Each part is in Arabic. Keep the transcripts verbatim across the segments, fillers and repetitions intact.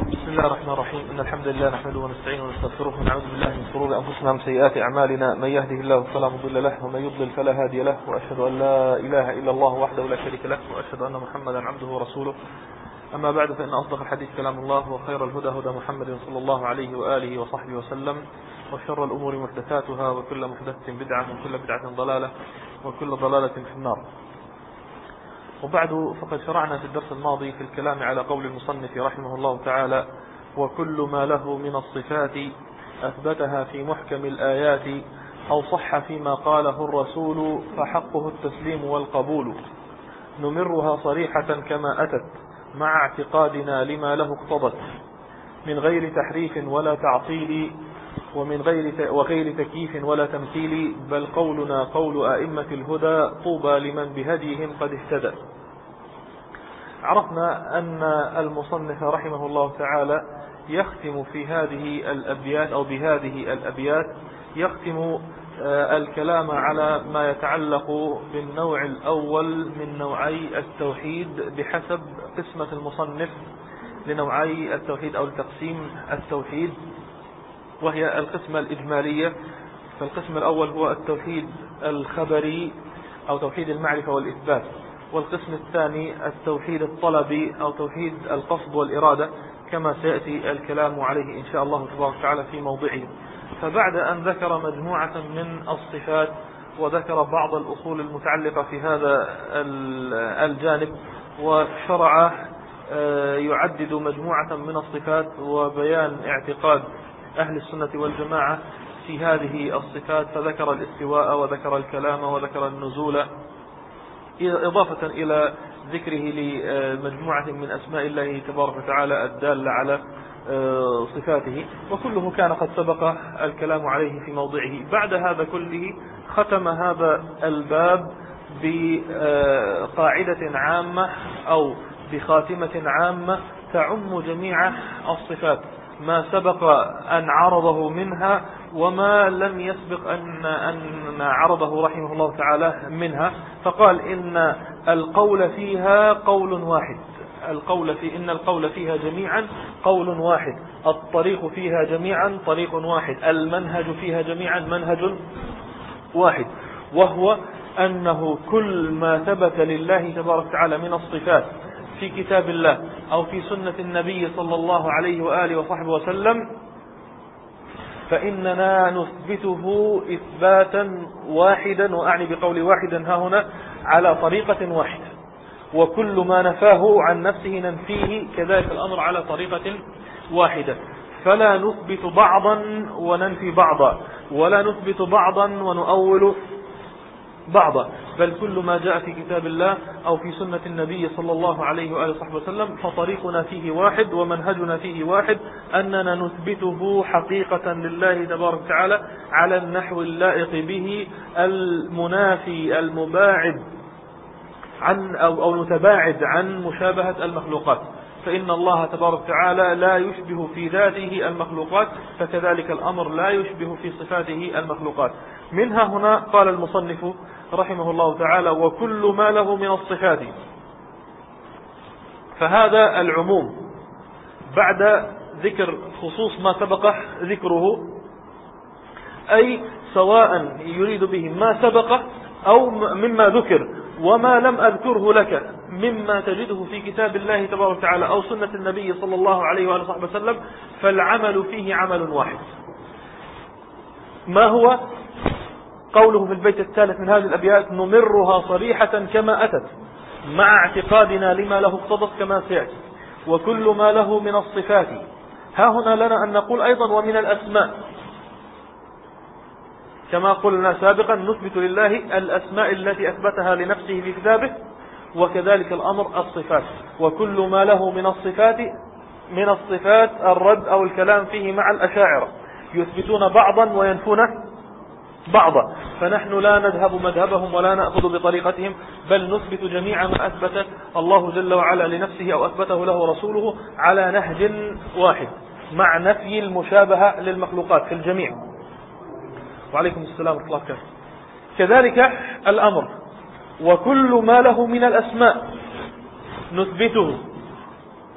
بسم الله الرحمن الرحيم. إن الحمد لله نحمده ونستعينه ونستغفره ونعوذ بالله من شرور أنفسنا ومن سيئات أعمالنا. من يهده الله فلا مضل له ومن يضلل فلا هادي له، وأشهد أن لا إله إلا الله وحده لا شريك له، وأشهد أن محمدا عبده ورسوله. أما بعد، فإن أصدق الحديث كلام الله، وخير الهدى هدى محمد صلى الله عليه وآله وصحبه وسلم، وشر الأمور محدثاتها، وكل محدثة بدعة، وكل بدعة ضلالة، وكل ضلالة في النار. وبعد، فقد شرعنا في الدرس الماضي في الكلام على قول المصنف رحمه الله تعالى: وكل ما له من الصفات أثبتها في محكم الآيات أو صح فيما قاله الرسول فحقه التسليم والقبول، نمرها صريحة كما أتت مع اعتقادنا لما له اقتضت، من غير تحريف ولا تعطيل، ومن غير وغير تكييف ولا تمثيل، بل قولنا قول أئمة الهدى طوبى لمن بهديهم قد اهتدى. عرفنا أن المصنف رحمه الله تعالى يختم في هذه الأبيات أو بهذه الأبيات يختم الكلام على ما يتعلق بالنوع الأول من نوعي التوحيد بحسب قسمة المصنف لنوعي التوحيد أو التقسيم التوحيد، وهي القسمة الإجمالية. فالقسم الأول هو التوحيد الخبري أو توحيد المعرفة والإثبات، والقسم الثاني التوحيد الطلبي أو توحيد القصد والإرادة، كما سيأتي الكلام عليه إن شاء الله تبارك وتعالى في موضعه. فبعد أن ذكر مجموعة من الصفات وذكر بعض الأصول المتعلقة في هذا الجانب، وشرع يعدد مجموعة من الصفات وبيان اعتقاد أهل السنة والجماعة في هذه الصفات، فذكر الاستواء وذكر الكلام وذكر النزول، إضافة إلى ذكره لمجموعة من أسماء الله تبارك وتعالى الدالة على صفاته، وكله كان قد سبق الكلام عليه في موضعه. بعد هذا كله ختم هذا الباب بقاعدة عامة أو بخاتمة عامة تعم جميع الصفات، ما سبق أن عرضه منها وما لم يسبق أن أن عرضه رحمه الله تعالى منها. فقال إن القول فيها قول واحد، القول في إن القول فيها جميعا قول واحد، الطريق فيها جميعا طريق واحد، المنهج فيها جميعا منهج واحد، وهو أنه كل ما ثبت لله تبارك وتعالى من الصفات في كتاب الله أو في سنة النبي صلى الله عليه وآله وصحبه وسلم، فإننا نثبته إثباتا واحدا، وأعني بقول واحدا ها هنا على طريقة واحدة، وكل ما نفاه عن نفسه ننفيه كذلك الأمر على طريقة واحدة. فلا نثبت بعضا وننفي بعضا، ولا نثبت بعضا ونؤول بعضا، بل كل ما جاء في كتاب الله أو في سنة النبي صلى الله عليه وآله وصحبه وسلم فطريقنا فيه واحد ومنهجنا فيه واحد، أننا نثبته حقيقة لله تبارك وتعالى على النحو اللائق به، المنافي المباعد عن أو, أو نتباعد عن مشابهة المخلوقات. فإن الله تبارك وتعالى لا يشبه في ذاته المخلوقات، فكذلك الأمر لا يشبه في صفاته المخلوقات. منها هنا قال المصنف رحمه الله تعالى: وكل ما له من الصفات. فهذا العموم بعد ذكر خصوص ما سبق ذكره، أي سواء يريد به ما سبق أو مما ذكر وما لم أذكره لك مما تجده في كتاب الله تبارك وتعالى أو سنة النبي صلى الله عليه وآله وصحبه وسلم، فالعمل فيه عمل واحد. ما هو؟ قوله في البيت الثالث من هذه الأبيات: نمرها صريحة كما أتت مع اعتقادنا لما له اقتضت كما سيأتي، وكل ما له من الصفات. ها هنا لنا أن نقول أيضا ومن الأسماء، كما قلنا سابقا نثبت لله الأسماء التي أثبتها لنفسه في كتابه، وكذلك الأمر الصفات. وكل ما له من الصفات، من الصفات الرد أو الكلام فيه مع الأشاعرة، يثبتون بعضا وينفون بعضا، فنحن لا نذهب مذهبهم ولا نأخذ بطريقتهم، بل نثبت جميع ما أثبت الله جل وعلا لنفسه أو أثبته له رسوله على نهج واحد، مع نفي المشابهة للمخلوقات في الجميع. وعليكم السلام ورحمة الله وبركاته. كذلك الأمر، وكل ما له من الأسماء نثبته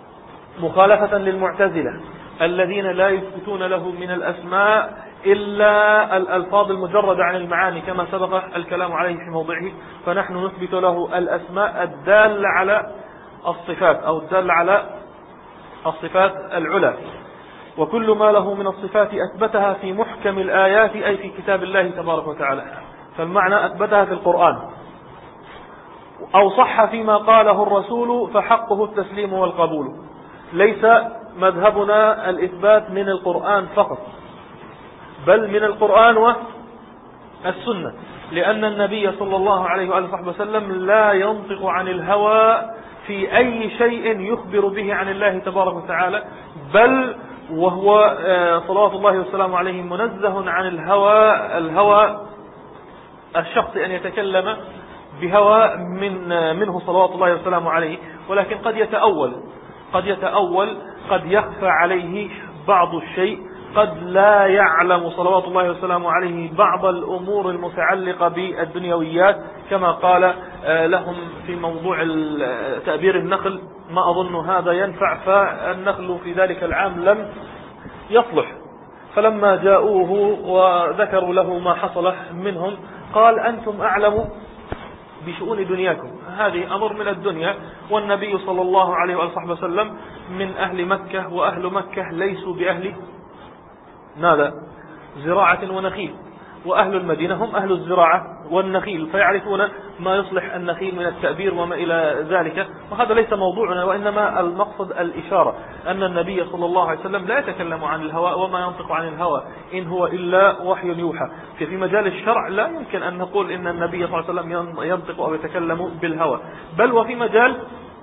مخالفة للمعتزلة الذين لا يثبتون له من الأسماء إلا الألفاظ المجردة عن المعاني كما سبق الكلام عليه في موضعه، فنحن نثبت له الأسماء الدالة على الصفات أو الدالة على الصفات العلى، وكل ما له من الصفات أثبتها في محكم الآيات أي في كتاب الله تبارك وتعالى، فالمعنى أثبتها في القرآن، أو صح فيما قاله الرسول فحقه التسليم والقبول. ليس مذهبنا الإثبات من القرآن فقط، بل من القرآن والسنة، لأن النبي صلى الله عليه وآله وسلم لا ينطق عن الهوى في أي شيء يخبر به عن الله تبارك وتعالى، بل وهو صلوات الله والسلام عليه منزه عن الهوى الهوى الشخص أن يتكلم بهوى من منه صلوات الله والسلام عليه، ولكن قد يتأول قد يتأول قد يخفى عليه بعض الشيء، قد لا يعلم صلوات الله والسلام عليه بعض الأمور المتعلقة بالدنيويات، كما قال لهم في موضوع تأبير النخل: ما أظن هذا ينفع، فالنخل في ذلك العام لم يصلح، فلما جاءوه وذكروا له ما حصل منهم قال: أنتم أعلم بشؤون دنياكم، هذه أمر من الدنيا، والنبي صلى الله عليه وآله وسلم من أهل مكة، وأهل مكة ليسوا بأهل ماذا؟ زراعة ونخيل، وأهل المدينة هم أهل الزراعة والنخيل، فيعرفون ما يصلح النخيل من التأبير وما إلى ذلك، وهذا ليس موضوعنا، وإنما المقصد الإشارة أن النبي صلى الله عليه وسلم لا يتكلم عن الهوى، وما ينطق عن الهوى إن هو إلا وحي يوحى. في مجال الشرع لا يمكن أن نقول إن النبي صلى الله عليه وسلم ينطق أو يتكلم بالهوى، بل وفي مجال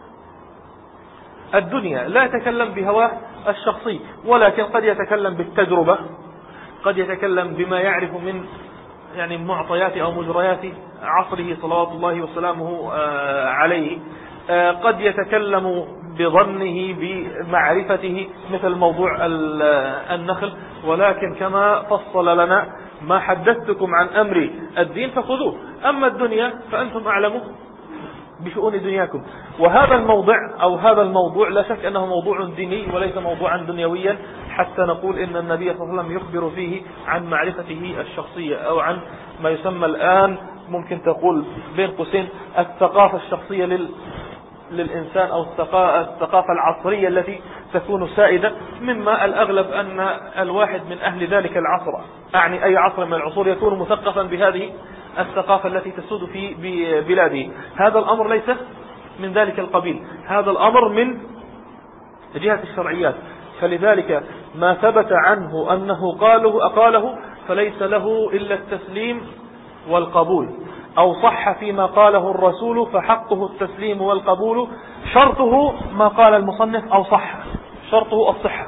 الدنيا لا يتكلم بهواه الشخصي، ولكن قد يتكلم بالتجربة، قد يتكلم بما يعرف من يعني معطيات أو مجريات عصره صلوات الله وسلامه عليه، قد يتكلم بظنه بمعرفته مثل موضوع النخل، ولكن كما فصل لنا: ما حدثتكم عن أمر الدين فخذوه، أما الدنيا فأنتم أعلموا بشؤون دنياكم. وهذا الموضع أو هذا الموضوع لا شك أنه موضوع ديني وليس موضوعا دنيويا، حتى نقول إن النبي صلى الله عليه وسلم يخبر فيه عن معرفته الشخصية، أو عن ما يسمى الآن ممكن تقول بين قوسين الثقافة الشخصية لل للإنسان، أو الثقافة العصرية التي تكون سائدة، مما الأغلب أن الواحد من أهل ذلك العصر، أعني أي عصر من العصور، يكون مثقفا بهذه الثقافة التي تسود في بلاده. هذا الأمر ليس من ذلك القبيل، هذا الأمر من جهة الشرعيات، فلذلك ما ثبت عنه أنه قاله أقاله فليس له إلا التسليم والقبول، أو صح فيما قاله الرسول فحقه التسليم والقبول، شرطه ما قال المصنف أو صح، شرطه الصحة،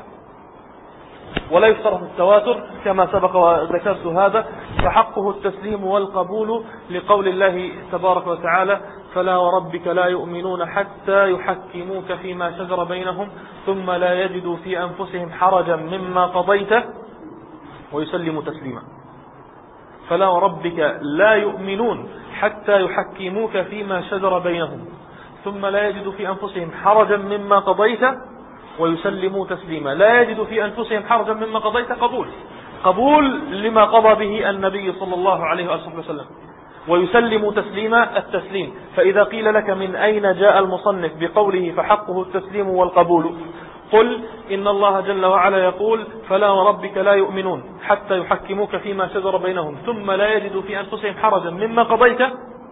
ولا يشترط التواتر كما سبق وذكرت هذا، فحقه التسليم والقبول لقول الله تبارك وتعالى: فلا وربك لا يؤمنون حتى يحكموك فيما شجر بينهم ثم لا يجدوا في أنفسهم حرجا مما قضيت ويسلموا تسليما. فلا وربك لا يؤمنون حتى يحكموك فيما شجر بينهم ثم لا يجدوا في أنفسهم حرجا مما قضيت ويسلموا تسليما. لا يجد في أنفسهم حرجا مما قضيت، قبول قبول لما قضى به النبي صلى الله عليه وآله وسلم، ويسلموا تسليما التسليم. فإذا قيل لك من أين جاء المصنف بقوله فحقه التسليم والقبول، قل إن الله جل وعلا يقول: فلا وربك لا يؤمنون حتى يحكموك فيما شجر بينهم ثم لا يجدوا في أنفسهم حرجا مما قضيت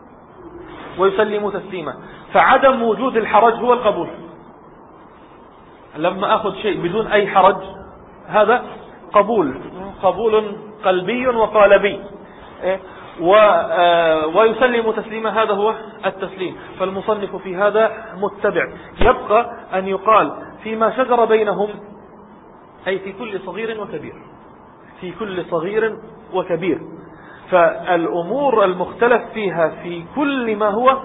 ويسلموا تسليما. فعدم وجود الحرج هو القبول. لما أخذ شيء بدون أي حرج هذا قبول، قبول قلبي وقالبي، ويسلم تسليما هذا هو التسليم. فالمصنف في هذا متبع. يبقى أن يقال فيما شجر بينهم، أي في كل صغير وكبير، في كل صغير وكبير. فالأمور المختلف فيها في كل ما هو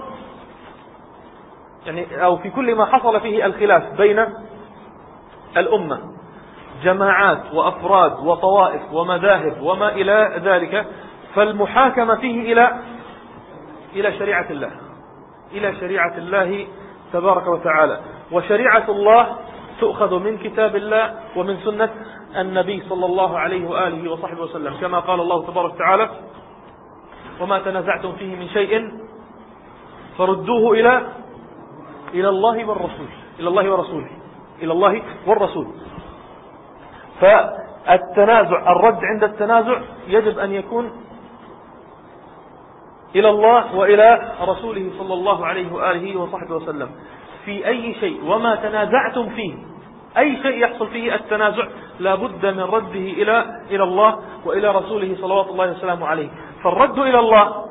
يعني أو في كل ما حصل فيه الخلاف بين الأمة، جماعات وأفراد وطوائف ومذاهب وما إلى ذلك، فالمحاكمة فيه إلى إلى شريعة الله، إلى شريعة الله تبارك وتعالى. وشريعة الله تؤخذ من كتاب الله ومن سنة النبي صلى الله عليه وآله وصحبه وسلم، كما قال الله تبارك وتعالى: وما تنازعتم فيه من شيء فردوه إلى إلى الله والرسول إلى الله ورسوله إلى الله والرسول. فالتنازع، الرد عند التنازع يجب أن يكون إلى الله وإلى رسوله صلى الله عليه وآله وصحبه وسلم في أي شيء. وما تنازعتم فيه، أي شيء يحصل فيه التنازع لا بد من رده إلى إلى الله وإلى رسوله صلوات الله وسلامه عليه. فالرد إلى الله،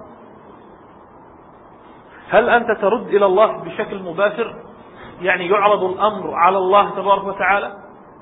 هل أنت ترد إلى الله بشكل مباشر، يعني يعرض الأمر على الله تبارك وتعالى؟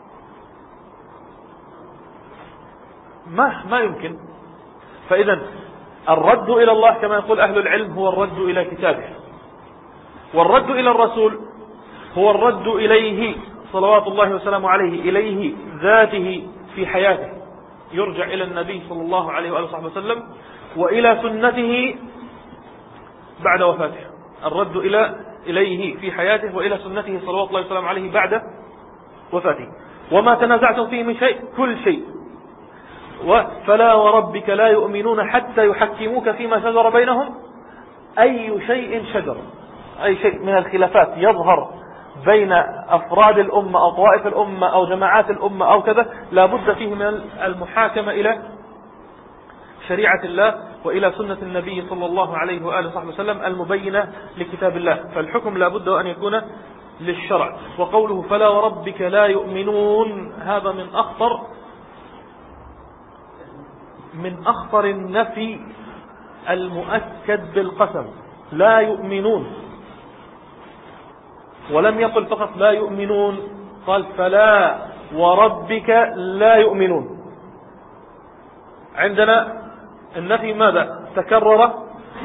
ما ما يمكن. فإذا الرد إلى الله كما يقول أهل العلم هو الرد إلى كتابه، والرد إلى الرسول هو الرد إليه صلوات الله وسلامه عليه، إليه ذاته في حياته، يرجع إلى النبي صلى الله عليه وآله وصحبه وسلم وإلى سنته بعد وفاته. الرد إلى إليه في حياته وإلى سنته صلوات الله وسلامه عليه بعد وفاته. وما تنازعتم فيه من شيء، كل شيء. فلا وربك لا يؤمنون حتى يحكموك فيما شجر بينهم. أي شيء شجر، أي شيء من الخلافات يظهر بين أفراد الأمة أو طوائف الأمة أو جماعات الأمة أو كذا، لا بد فيه من المحاكمة إلى شريعة الله وإلى سنة النبي صلى الله عليه وآله وصحبه وسلم المبينة لكتاب الله. فالحكم لا بد أن يكون للشرع. وقوله فلا وربك لا يؤمنون، هذا من أخطر من أخطر النفي المؤكد بالقسم. لا يؤمنون، ولم يقل فقط لا يؤمنون، قال فلا وربك لا يؤمنون. عندنا النفي ماذا؟ تكرر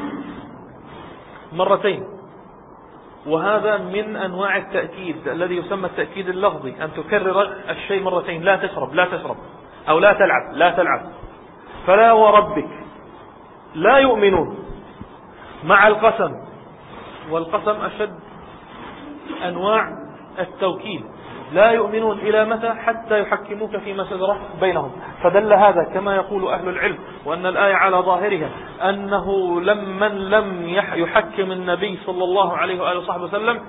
مرتين، وهذا من أنواع التأكيد الذي يسمى التأكيد اللفظي، أن تكرر الشيء مرتين. لا تشرب لا تشرب أو لا تلعب لا تلعب. فلا وربك لا يؤمنون مع القسم، والقسم أشد أنواع التوكيد. لا يؤمنون إلى متى؟ حتى يحكموك فيما شجر بينهم. فدل هذا كما يقول أهل العلم، وأن الآية على ظاهرها أنه لمن لم يحكم النبي صلى الله عليه وآله وصحبه وسلم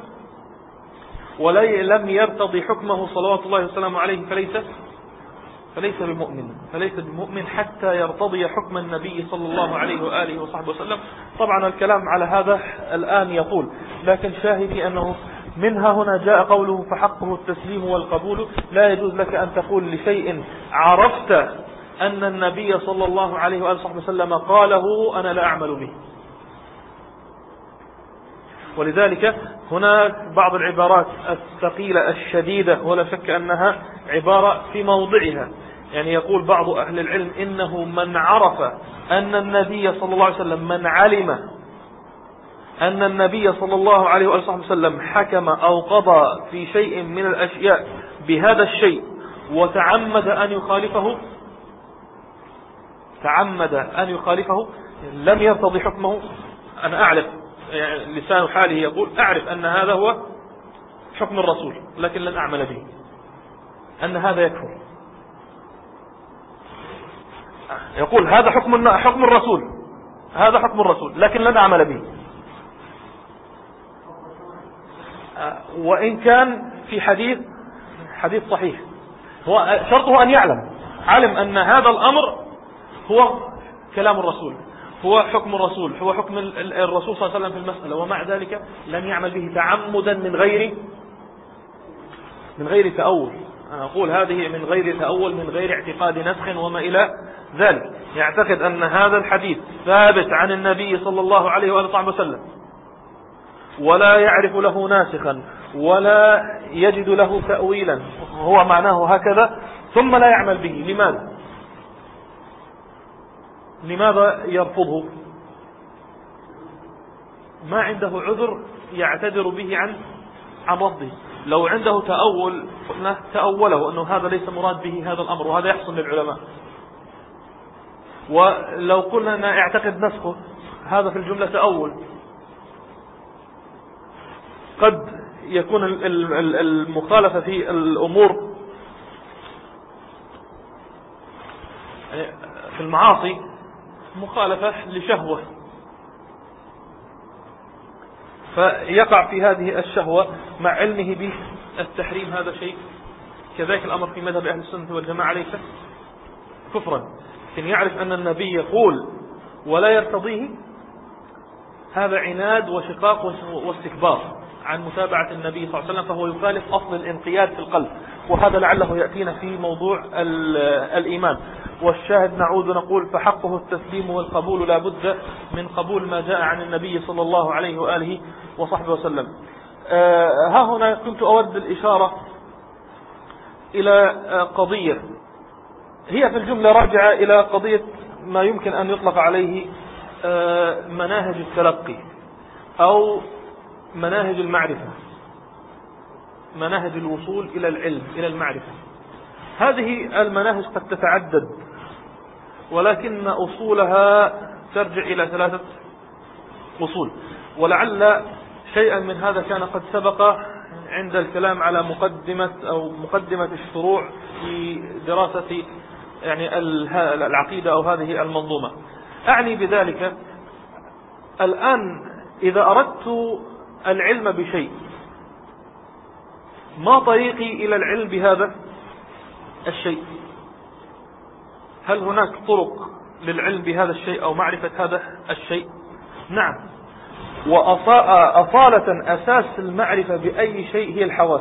ولم يرتضي حكمه صلوات الله وسلامه عليه فليس فليس بمؤمن فليس بمؤمن حتى يرتضي حكم النبي صلى الله عليه وآله وصحبه وسلم. طبعا الكلام على هذا الآن يطول، لكن شاهدي أنه منها هنا جاء قوله فحقه التسليم والقبول. لا يجوز لك أن تقول لشيء عرفت أن النبي صلى الله عليه وآله وصحبه وسلم قاله أنا لا أعمل به. ولذلك هناك بعض العبارات الثقيلة الشديدة ولا شك أنها عبارة في موضعها. يعني يقول بعض أهل العلم إنه من عرف أن النبي صلى الله عليه وسلم، من علم أن النبي صلى الله عليه وسلم حكم أو قضى في شيء من الأشياء بهذا الشيء وتعمد أن يخالفه تعمد أن يخالفه لم يرتضي حكمه. أنا أعرف، يعني لسان حاله يقول أعرف أن هذا هو حكم الرسول لكن لن أعمل به، أن هذا يكفر. يقول هذا حكم حكم الرسول هذا حكم الرسول لكن لن أعمل به، وإن كان في حديث حديث صحيح. هو شرطه أن يعلم علم أن هذا الأمر هو كلام الرسول، هو حكم الرسول، هو حكم الرسول صلى الله عليه وسلم في المسألة، ومع ذلك لم يعمل به تعمدا من غير من غير تأول. أنا أقول هذه من غير تأول، من غير اعتقاد نسخ وما إلى ذلك. يعتقد أن هذا الحديث ثابت عن النبي صلى الله عليه وآله وسلم ولا يعرف له ناسخا ولا يجد له تأويلا، هو معناه هكذا، ثم لا يعمل به. لماذا؟ لماذا يرفضه؟ ما عنده عذر يعتذر به عن عن رفضه. لو عنده تأول قلنا تأوله أنه هذا ليس مراد به هذا الأمر، وهذا يحصل للعلماء. ولو قلنا أن اعتقد نسخه، هذا في الجملة تأول، قد يكون المخالفة في الأمور في المعاصي مخالفة لشهوة، فيقع في هذه الشهوة مع علمه بالتحريم، هذا شيء. كذلك الأمر في مذهب أهل السنة والجماعة ليس كفرا، لكن يعرف أن النبي يقول ولا يرتضيه، هذا عناد وشقاق واستكبار عن متابعة النبي صلى الله عليه وسلم، فهو يخالف أصل الانقياد في القلب، وهذا لعله يأتينا في موضوع الإيمان. والشاهد نعود نقول فحقه التسليم والقبول، لا بد من قبول ما جاء عن النبي صلى الله عليه وآله وصحبه وسلم. ها هنا كنت أود الإشارة إلى قضية هي في الجملة راجعة إلى قضية ما يمكن أن يطلق عليه مناهج التلقي أو مناهج المعرفة، مناهج الوصول إلى العلم، إلى المعرفة. هذه المناهج قد تتعدد، ولكن أصولها ترجع إلى ثلاثة أصول، ولعل شيئا من هذا كان قد سبق عند الكلام على مقدمة أو مقدمة الشروع في دراسة يعني العقيدة أو هذه المنظومة. أعني بذلك الآن إذا أردت العلم بشيء، ما طريقي إلى العلم بهذا الشيء؟ هل هناك طرق للعلم بهذا الشيء أو معرفة هذا الشيء؟ نعم. وأصالة أساس المعرفة بأي شيء هي الحواس،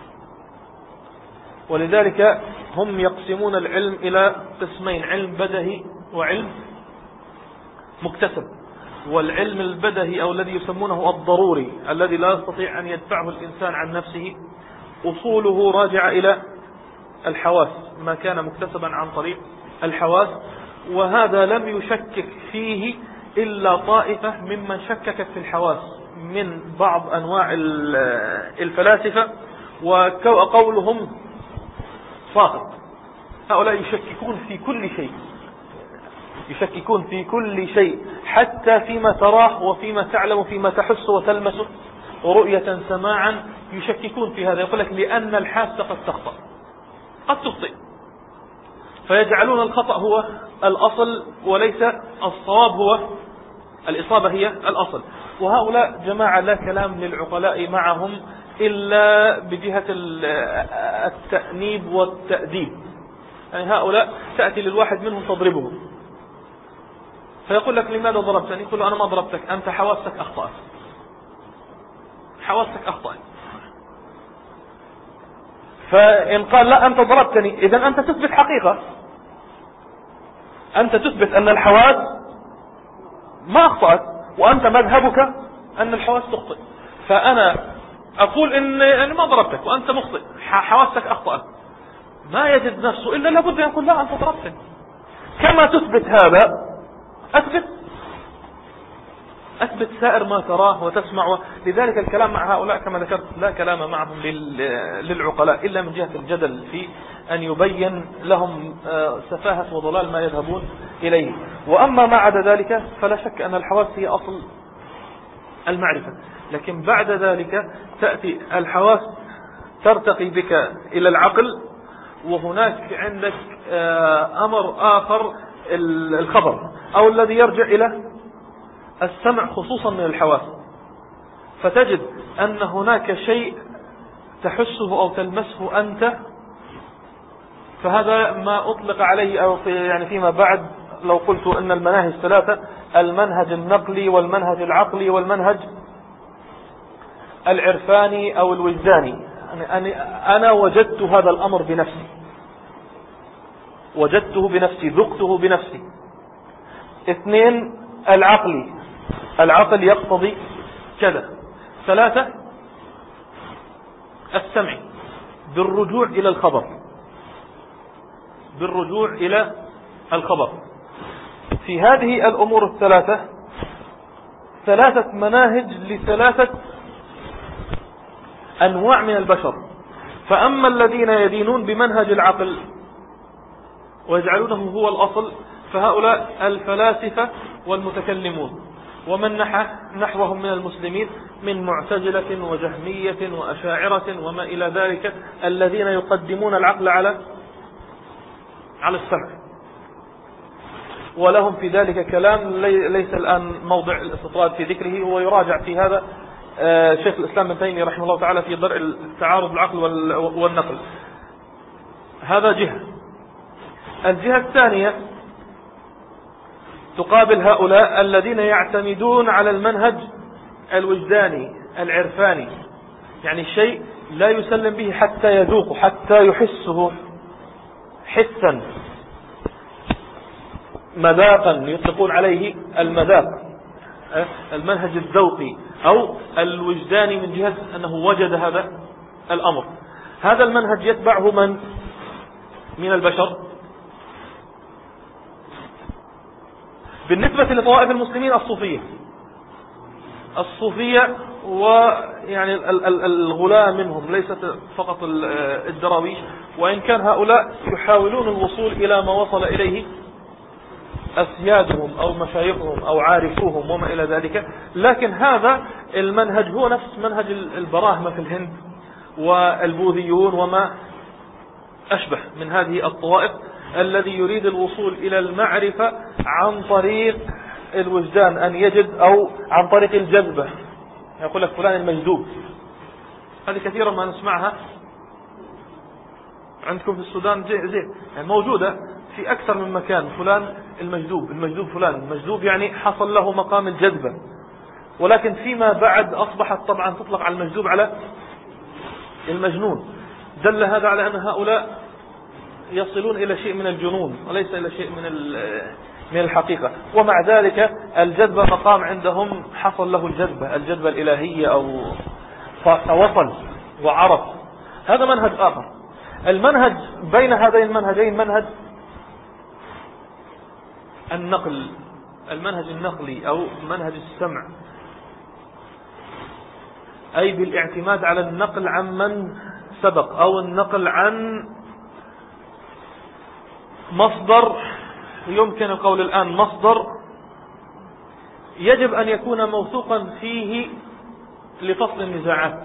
ولذلك هم يقسمون العلم إلى قسمين: علم بدهي وعلم مكتسب. والعلم البدهي أو الذي يسمونه الضروري الذي لا يستطيع أن يدفعه الإنسان عن نفسه، أصوله راجعة إلى الحواس، ما كان مكتسبا عن طريق الحواس، وهذا لم يشكك فيه إلا طائفة ممن شككت في الحواس من بعض أنواع الفلاسفة، وقولهم ساقط. هؤلاء يشككون في كل شيء، يشككون في كل شيء، حتى فيما تراه وفيما تعلم، فيما تحس وتلمسه، ورؤية سماعا يشككون في هذا. يقول لك لأن الحاسة قد تخطأ، قد تخطئ، فيجعلون الخطأ هو الأصل وليس الصواب هو الإصابة هي الأصل. وهؤلاء جماعة لا كلام للعقلاء معهم إلا بجهة التأنيب والتأديب. يعني هؤلاء تأتي للواحد منهم تضربه، فيقول لك لماذا ضربتني؟ يقول له أنا ما ضربتك، أنت حواسك أخطأت، حواسك أخطأت. فإن قال لا أنت ضربتني، إذن أنت تثبت حقيقة، أنت تثبت أن الحواس ما أخطأت، وأنت مذهبك أن الحواس تخطئ. فأنا أقول إن أنا ما ضربتك وأنت مخطئ، حواسك أخطأت، ما يجد نفسه إلا لابد أن يقول لا أنت ضربتني. كما تثبت هذا أثبت أثبت سائر ما تراه وتسمع. لذلك الكلام مع هؤلاء كما ذكرت لا كلام معهم للعقلاء إلا من جهة الجدل في أن يبين لهم سفاهة وضلال ما يذهبون إليه. وأما ما عدا ذلك فلا شك أن الحواس هي أصل المعرفة، لكن بعد ذلك تأتي الحواس ترتقي بك إلى العقل، وهناك عندك أمر آخر الخبر أو الذي يرجع إلى السمع خصوصا من الحواس. فتجد أن هناك شيء تحسه أو تلمسه أنت، فهذا ما أطلق عليه أو في يعني فيما بعد لو قلت أن المناهج ثلاثة: المنهج النقلي والمنهج العقلي والمنهج العرفاني أو الوجداني. يعني أنا وجدت هذا الأمر بنفسي، وجدته بنفسي، ذقته بنفسي. اثنين العقلي، العقل يقتضي كذا. ثلاثة السمع بالرجوع إلى الخبر، بالرجوع إلى الخبر. في هذه الأمور الثلاثة ثلاثة مناهج لثلاثة أنواع من البشر. فأما الذين يدينون بمنهج العقل ويجعلونه هو الأصل فهؤلاء الفلاسفة والمتكلمون. ومن نحى نحوهم من المسلمين من معتزلة وجهمية وأشاعرة وما إلى ذلك، الذين يقدمون العقل على على السمع، ولهم في ذلك كلام ليس الآن موضع الاستطراد في ذكره، ويراجع في هذا شيخ الإسلام ابن تيمية رحمه الله تعالى في درء التعارض العقل والنقل. هذا جهة. الجهة الثانية تقابل هؤلاء الذين يعتمدون على المنهج الوجداني العرفاني، يعني الشيء لا يسلم به حتى يذوق، حتى يحسه حسا مذاقا، يطلقون عليه المذاق، المنهج الذوقي أو الوجداني من جهة أنه وجد هذا الأمر. هذا المنهج يتبعه من من البشر؟ بالنسبة لطوائف المسلمين الصوفية، الصوفية ويعني الغلاة منهم، ليست فقط الدراويش، وإن كان هؤلاء يحاولون الوصول إلى ما وصل إليه أسيادهم أو مشايخهم أو عارفوهم وما إلى ذلك، لكن هذا المنهج هو نفس منهج البراهمة في الهند والبوذيون وما أشبه من هذه الطوائف، الذي يريد الوصول إلى المعرفة عن طريق الوجدان، أن يجد، أو عن طريق الجذبة، يقول لك فلان المجذوب. هذه كثيرا ما نسمعها عندكم في السودان، زي زي يعني موجودة في أكثر من مكان، فلان المجذوب، المجذوب فلان المجذوب، يعني حصل له مقام الجذبة. ولكن فيما بعد أصبحت طبعا تطلق على المجذوب على المجنون. دل هذا على أن هؤلاء يصلون إلى شيء من الجنون وليس إلى شيء من من الحقيقة. ومع ذلك الجذبة مقام عندهم حصل له الجذبة الجذبة الإلهية، أو فوصل وعرف. هذا منهج آخر. المنهج بين هذين المنهجين منهج النقل، المنهج النقلي أو منهج السمع، أي بالاعتماد على النقل عن من سبق، أو النقل عن مصدر، يمكن القول الآن مصدر يجب أن يكون موثوقا فيه لفصل النزاعات.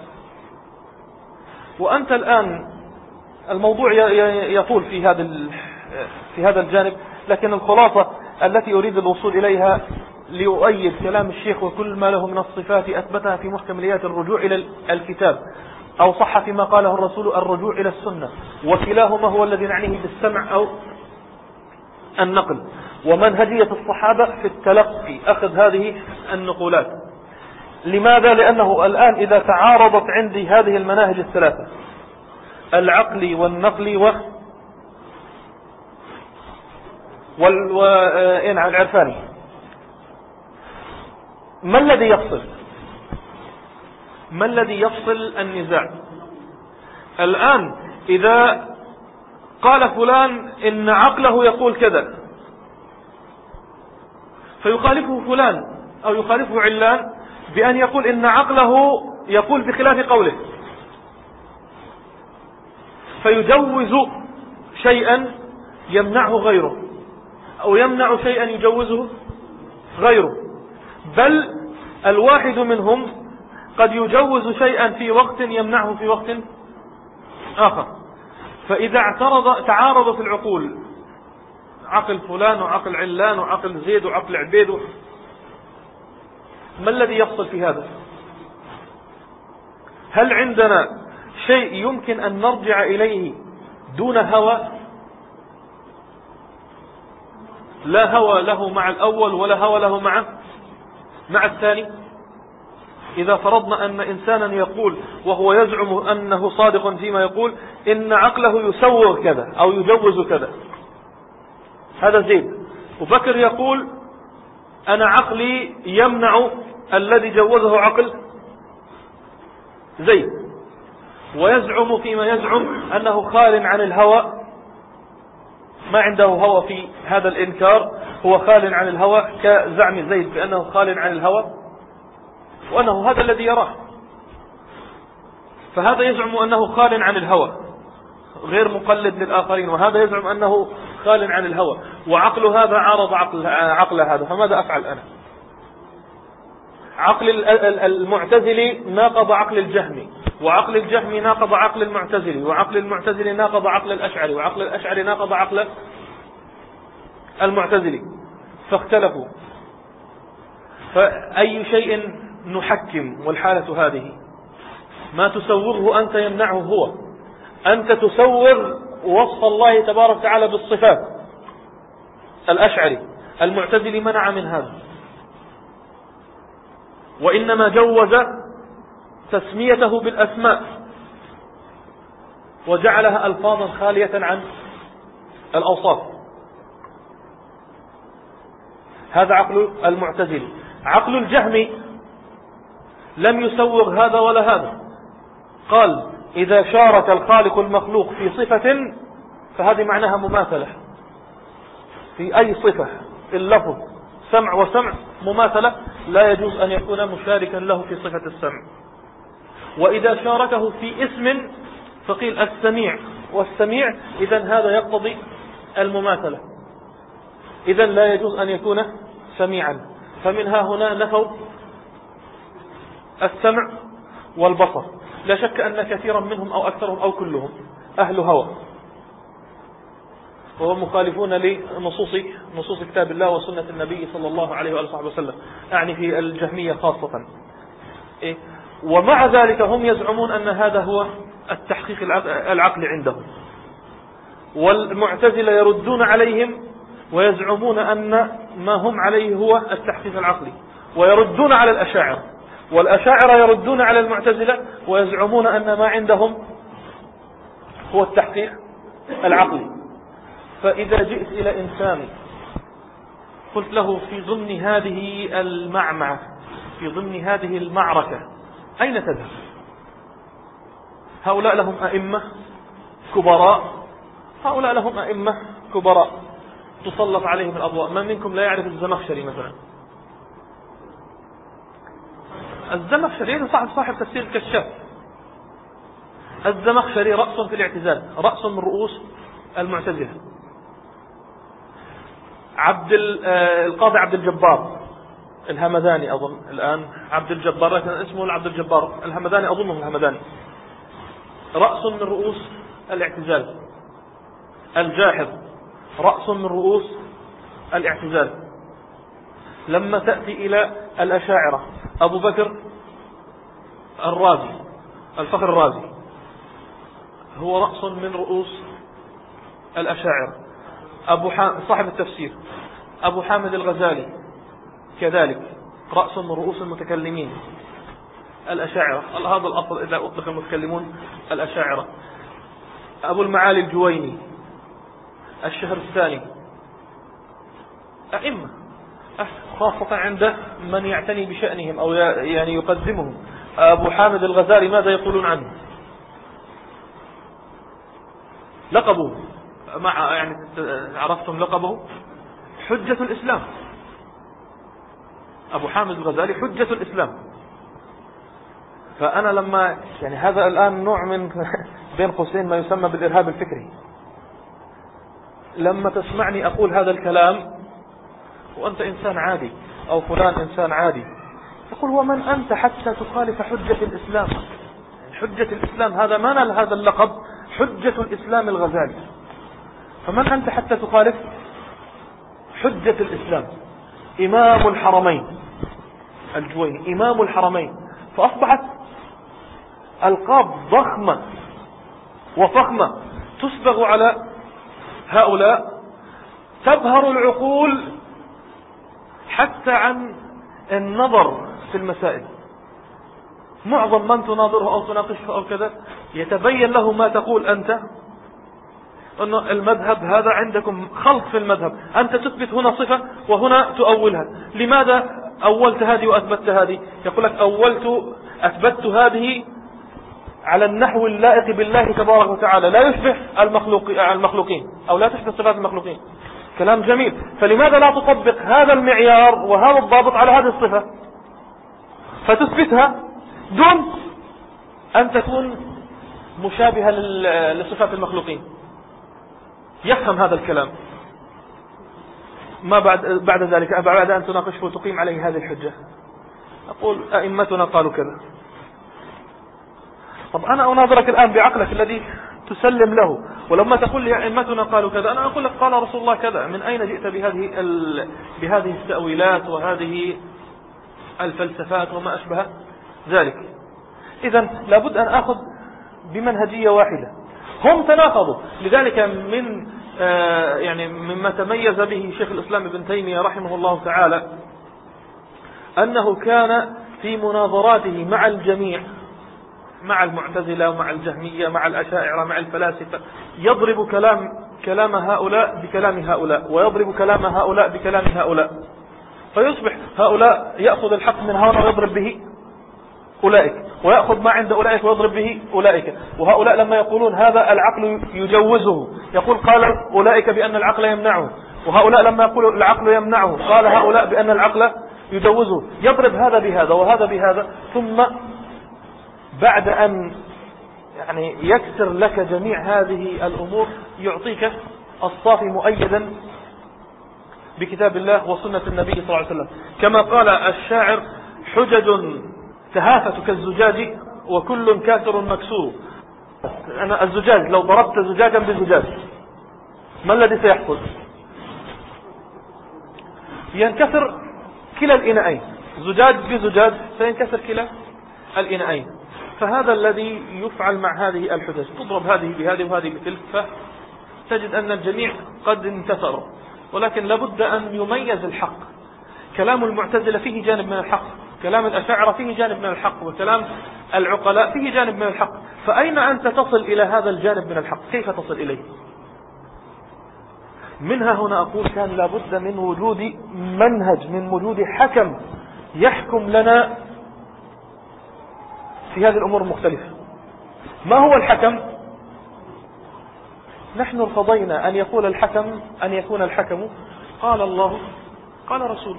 وأنت الآن الموضوع يطول في هذا في هذا الجانب، لكن الخلاصة التي أريد الوصول إليها ليؤيد كلام الشيخ وكل ما له من الصفات أثبتها في محكمليات الرجوع إلى الكتاب، أو صح فيما قاله الرسول الرجوع إلى السنة، وكلاهما هو الذي نعنيه بالسمع أو النقل، ومنهجية الصحابة في التلقي، أخذ هذه النقولات. لماذا؟ لأنه الآن إذا تعارضت عندي هذه المناهج الثلاثة، العقلي والنقلي و وال و... العرفاني، ما الذي يفصل؟ ما الذي يفصل النزاع؟ الآن إذا قال فلان إن عقله يقول كذا، فيخالفه فلان أو يخالفه علان بأن يقول إن عقله يقول بخلاف قوله، فيجوز شيئا يمنعه غيره، أو يمنع شيئا يجوزه غيره، بل الواحد منهم قد يجوز شيئا في وقت يمنعه في وقت آخر. فإذا اعترض تعارضت العقول، عقل فلان وعقل علان وعقل زيد وعقل عبيد، ما الذي يحصل في هذا؟ هل عندنا شيء يمكن أن نرجع إليه دون هوى؟ لا هوى له مع الأول ولا هوى له مع مع الثاني. إذا فرضنا أن إنسانا يقول وهو يزعم أنه صادق فيما يقول إن عقله يسوغ كذا أو يجوز كذا، هذا زيد، وبكر يقول أنا عقلي يمنع الذي جوزه عقل زيد، ويزعم فيما يزعم أنه خال عن الهوى، ما عنده هوى في هذا الإنكار، هو خال عن الهوى كزعم زيد بأنه خال عن الهوى، وأنه هذا الذي يراه. فهذا يزعم أنه خال عن الهوى غير مقلد للآخرين، وهذا يزعم أنه خال عن الهوى، وعقل هذا عارض عقل, عقل هذا، فماذا أفعل أنا؟ عقل المعتزلي ناقض عقل الجهمي، وعقل الجهمي ناقض عقل المعتزلي، وعقل المعتزلي ناقض عقل الأشعري، وعقل الأشعري ناقض عقل المعتزلي، فاختلفوا. فأي شيء نحكم والحالة هذه؟ ما تسوره أنت يمنعه هو. أنت تسور وصف الله تبارك وتعالى بالصفات، الأشعري المعتزلي منع من هذا، وإنما جوز تسميته بالأسماء وجعلها ألفاظا خالية عن الأوصاف. هذا عقل المعتزلي. عقل الجهمي لم يسوغ هذا ولا هذا، قال إذا شارك الخالق المخلوق في صفة فهذه معناها مماثلة في أي صفة، اللفظ سمع وسمع مماثلة، لا يجوز أن يكون مشاركا له في صفة السمع. وإذا شاركه في اسم فقيل السميع والسميع، إذن هذا يقتضي المماثلة، إذن لا يجوز أن يكون سميعا. فمنها هنا نفوا السمع والبصر. لا شك أن كثيرا منهم أو أكثرهم أو كلهم أهل هوى، وهم مخالفون لنصوص نصوص كتاب الله وسنة النبي صلى الله عليه وآله وسلم، أعني في الجهمية خاصة. إيه؟ ومع ذلك هم يزعمون أن هذا هو التحقيق العقلي عندهم، والمعتزلة يردون عليهم ويزعمون أن ما هم عليه هو التحقيق العقلي، ويردون على الأشاعرة، والأشاعرة يردون على المعتزلة ويزعمون أن ما عندهم هو التحقيق العقلي. فإذا جئت إلى إنسان قلت له في ضمن هذه المعمعة، في ضمن هذه المعركة، أين تذهب؟ هؤلاء لهم أئمة كبراء، هؤلاء لهم أئمة كبراء تسلط عليهم الأضواء. من منكم لا يعرف الزمخشري مثلا؟ الزمخشري صاحب صاحب تفسير الكشاف. الزمخشري رأس في الاعتزال، رأس من رؤوس المعتزلة. عبد القاضي عبد الجبار الهمداني أظن الآن عبد الجبار، لكن اسمه عبد الجبار الهمداني، أظنه الهمداني، رأس من رؤوس الاعتزال. الجاحظ رأس من رؤوس الاعتزال. لما تأتي إلى الأشاعرة، أبو بكر الرازي، الفخر الرازي، هو رأس من رؤوس الأشاعرة. أبو حامد صاحب التفسير، أبو حامد الغزالي كذلك رأس من رؤوس المتكلمين الأشاعرة. هذا الأصل إذا أطلق المتكلمون الأشاعرة. أبو المعالي الجويني، الشهر الثاني، أئمة خاصة عند من يعتني بشأنهم أو يعني يقدمهم. أبو حامد الغزالي ماذا يقولون عنه؟ لقبه مع يعني عرفتم لقبه حجة الإسلام. أبو حامد الغزالي حجة الإسلام. فأنا لما يعني هذا الآن نوع من بين قوسين ما يسمى بالإرهاب الفكري، لما تسمعني أقول هذا الكلام وأنت إنسان عادي أو فلان إنسان عادي، تقول ومن أنت حتى تخالف حجة الإسلام؟ حجة الإسلام هذا ما نال هذا اللقب حجة الإسلام الغزالي، فمن أنت حتى تخالف حجة الإسلام؟ إمام الحرمين الجويني، إمام الحرمين. فأصبحت ألقاب ضخمة وفخمة تسبغ على هؤلاء، تبهر العقول حتى عن النظر في المسائل. معظم من تناظره أو تناقشه أو كذا يتبين له ما تقول أنت، أن المذهب هذا عندكم خلط في المذهب، أنت تثبت هنا صفة وهنا تؤولها. لماذا أولت هذه وأثبتت هذه؟ يقول لك أولت أثبتت هذه على النحو اللائق بالله تبارك وتعالى، لا يشبه المخلوقين أو لا تشبه صفات المخلوقين. كلام جميل، فلماذا لا تطبق هذا المعيار وهذا الضابط على هذه الصفة فتثبتها دون أن تكون مشابهة لصفات المخلوقين؟ يفهم هذا الكلام. ما بعد بعد ذلك بعد أن تناقشه وتقيم عليه هذه الحجة أقول أئمتنا قالوا كذا. طب أنا أناظرك الآن بعقلك الذي تسلم له، ولما تقول لي أئمتنا قالوا كذا أنا أقول لك قال رسول الله كذا. من أين جئت بهذه ال... بهذه التأويلات وهذه الفلسفات وما أشبه ذلك؟ إذن لابد أن أخذ بمنهجية واحدة. هم تناقضوا، لذلك من آه يعني مما تميز به شيخ الإسلام ابن تيمية رحمه الله تعالى أنه كان في مناظراته مع الجميع، مع المعتزلة ومع الجهمية مع الأشاعرة مع الفلاسفة، يضرب كلام كلام هؤلاء بكلام هؤلاء، ويضرب كلام هؤلاء بكلام هؤلاء، فيصبح هؤلاء يأخذ الحق من هؤلاء ويضرب به أولئك، ويأخذ ما عند أولئك ويضرب به أولئك. وهؤلاء لما يقولون هذا العقل يجوزه يقول قال أولئك بأن العقل يمنعه، وهؤلاء لما يقولوا العقل يمنعه قال هؤلاء بأن العقل يجوزه. يضرب هذا بهذا وهذا بهذا، ثم بعد أن يعني يكسر لك جميع هذه الأمور يعطيك الصافي مؤيدا بكتاب الله وسنة النبي صلى الله عليه وسلم. كما قال الشاعر: حجج تهافت كالزجاج وكل كاسر مكسور. أنا الزجاج لو ضربت زجاجا بزجاج ما الذي سيحصل؟ ينكسر كلا الإناءين، زجاج بزجاج سينكسر كلا الإناءين. فهذا الذي يفعل مع هذه الحجج، تضرب هذه بهذه وهذه بتلك، فتجد أن الجميع قد انتصر. ولكن لابد أن يميز الحق. كلام المعتزلة فيه جانب من الحق، كلام الأشاعرة فيه جانب من الحق، وكلام العقلاء فيه جانب من الحق. فأين أنت تصل إلى هذا الجانب من الحق؟ كيف تصل إليه؟ منها هنا أقول كان لابد من وجود منهج، من وجود حكم يحكم لنا في هذه الأمور المختلفة. ما هو الحكم؟ نحن ارتضينا أن يقول الحكم أن يكون الحكم قال الله قال رسول.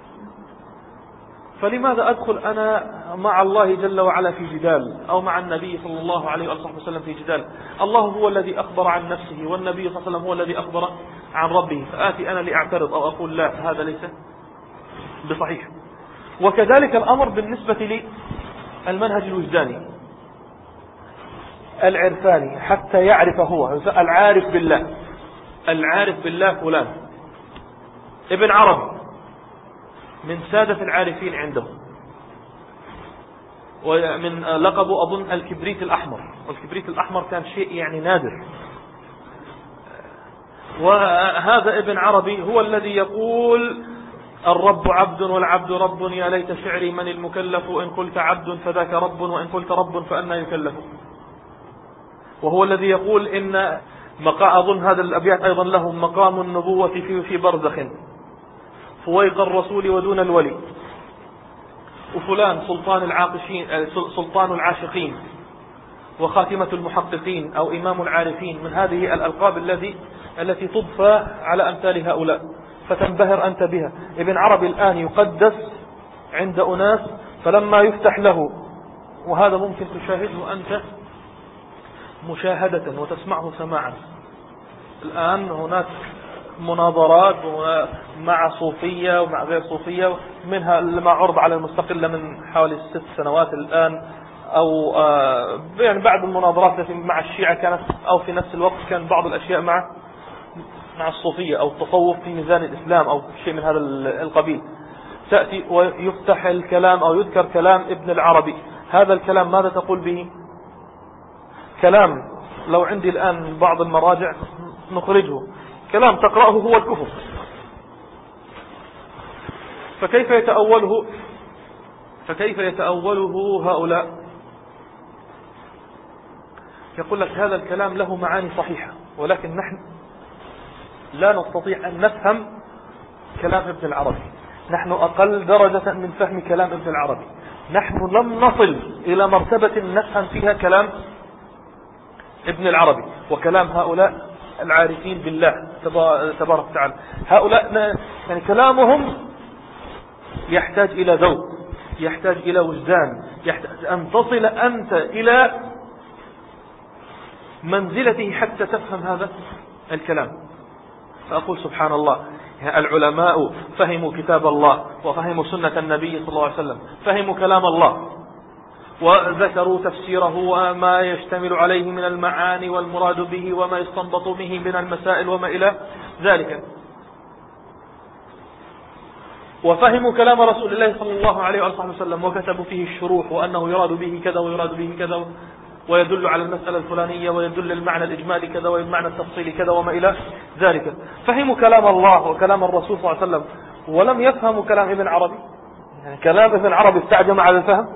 فلماذا أدخل أنا مع الله جل وعلا في جدال، أو مع النبي صلى الله عليه وسلم في جدال؟ الله هو الذي أخبر عن نفسه، والنبي صلى الله عليه وسلم هو الذي أخبر عن ربه، فآتي أنا لأعترض أو أقول لا هذا ليس بصحيح. وكذلك الأمر بالنسبة للمنهج الوجداني العرفاني، حتى يعرف هو العارف بالله. العارف بالله فلان ابن عربي من سادة العارفين عنده، ومن لقبه أظن الكبريت الأحمر، والكبريت الأحمر كان شيء يعني نادر. وهذا ابن عربي هو الذي يقول الرب عبد والعبد رب، يا ليت شعري من المكلف، إن قلت عبد فذاك رب، وإن قلت رب فأنا يكلف. وهو الذي يقول إن مقا أظن هذا الأبيات أيضا له مقام النبوة في في برزخ فويق الرسول ودون الولي، وفلان سلطان العاقشين سلطان العاشقين وخاتمة المحققين أو إمام العارفين، من هذه الألقاب التي التي تضفى على أمثال هؤلاء فتنبهر أنت بها. ابن عربي الآن يقدس عند أناس، فلما يفتح له، وهذا ممكن تشاهده أنت مشاهدة وتسمعه سماعا. الآن هناك مناظرات مع صوفية ومع غير صوفية، منها لما عرض على المستقلة من حوالي ست سنوات الآن، أو يعني بعض المناظرات التي مع الشيعة كانت، أو في نفس الوقت كان بعض الأشياء مع مع الصوفية أو التصوف في ميزان الإسلام أو شيء من هذا القبيل. تأتي ويفتح الكلام أو يذكر كلام ابن العربي. هذا الكلام ماذا تقول به؟ كلام لو عندي الآن بعض المراجع نخرجه، كلام تقرأه هو الكفر. فكيف يتأوله فكيف يتأوله هؤلاء؟ يقول لك هذا الكلام له معاني صحيحة، ولكن نحن لا نستطيع أن نفهم كلام ابن العربي، نحن أقل درجة من فهم كلام ابن العربي، نحن لم نصل إلى مرتبة نفهم فيها كلام ابن العربي وكلام هؤلاء العارفين بالله تبارك وتعالى. هؤلاء يعني كلامهم يحتاج إلى ذوق، يحتاج إلى وجدان، يحتاج أن تصل أنت إلى منزلته حتى تفهم هذا الكلام. فأقول سبحان الله، العلماء فهموا كتاب الله وفهموا سنة النبي صلى الله عليه وسلم، فهموا كلام الله وذكروا تفسيره وما يشتمل عليه من المعاني والمراد به وما يستنبط به من المسائل وما إلى ذلك، وفهموا كلام رسول الله صلى الله عليه وسلم وكتبوا فيه الشروح وأنه يراد به كذا ويراد به كذا ويدل على المسألة الفلانية ويدل المعنى الإجمالي كذا والمعنى التفصيلي كذا وما إلى ذلك. فهموا كلام الله وكلام الرسول صلى الله عليه وسلم ولم يفهموا كلام ابن عربي. يعني كلام ابن عربي استعجم على الفهم،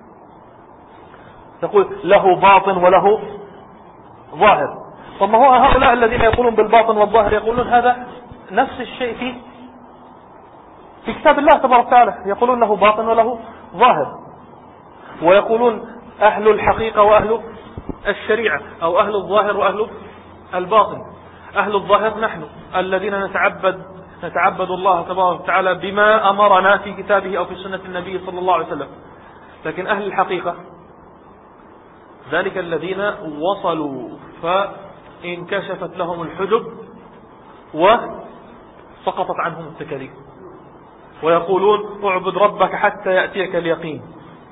تقول له باطن وله ظاهر. طب ما هو هؤلاء الذين يقولون بالباطن والظاهر يقولون هذا نفس الشيء في في كتاب الله تبارك وتعالى، يقولون له باطن وله ظاهر، ويقولون أهل الحقيقة وأهل الشريعة، أو أهل الظاهر وأهل الباطن. أهل الظاهر نحن الذين نتعبد نتعبد الله تبارك وتعالى بما أمرنا في كتابه أو في سنة النبي صلى الله عليه وسلم. لكن أهل الحقيقة ذلك الذين وصلوا فانكشفت لهم الحجب وسقطت عنهم التكاليف، ويقولون اعبد ربك حتى يأتيك اليقين،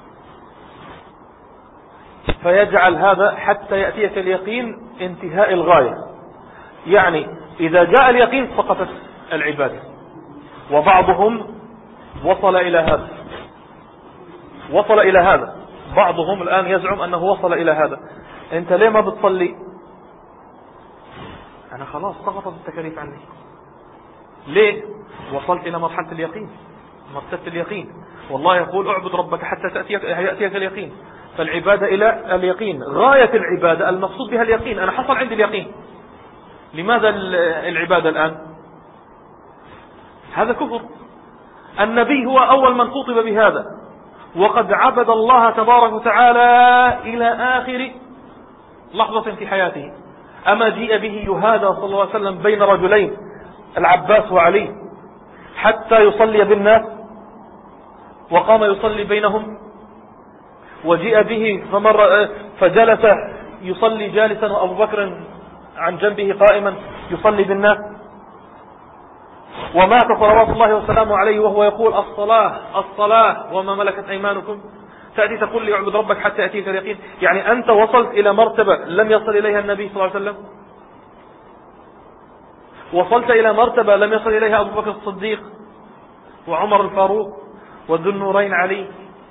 فيجعل هذا حتى يأتيك اليقين انتهاء الغاية، يعني إذا جاء اليقين سقطت العبادة. وبعضهم وصل إلى هذا وصل إلى هذا بعضهم الآن يزعم أنه وصل إلى هذا. أنت ليه ما بتصلي؟ أنا خلاص سقطت التكاليف عني. ليه؟ وصلت إلى مرحلة اليقين، مرتبة اليقين، والله يقول اعبد ربك حتى تأتيك يأتيك اليقين، فالعبادة إلى اليقين، غاية العبادة المقصود بها اليقين. أنا حصل عندي اليقين، لماذا العبادة الآن؟ هذا كفر. النبي هو أول من خطب بهذا، وقد عبد الله تبارك وتعالى إلى آخر لحظة في حياته. أما جيء به يهادى صلى الله عليه وسلم بين رجلين العباس وعلي حتى يصلي بالناس، وقام يصلي بينهم، وجيء به فمر فجلس يصلي جالسا وأبو بكر عن جنبه قائما يصلي بالناس، ومات صلوات الله وسلامه عليه وهو يقول الصلاة الصلاة وما ملكت أيمانكم، تأتي تقول لي اعبد ربك حتى يأتيك اليقين. يعني أنت وصلت إلى مرتبة لم يصل إليها النبي صلى الله عليه وسلم، وصلت إلى مرتبة لم يصل إليها أبو بكر الصديق وعمر الفاروق وذو النورين علي،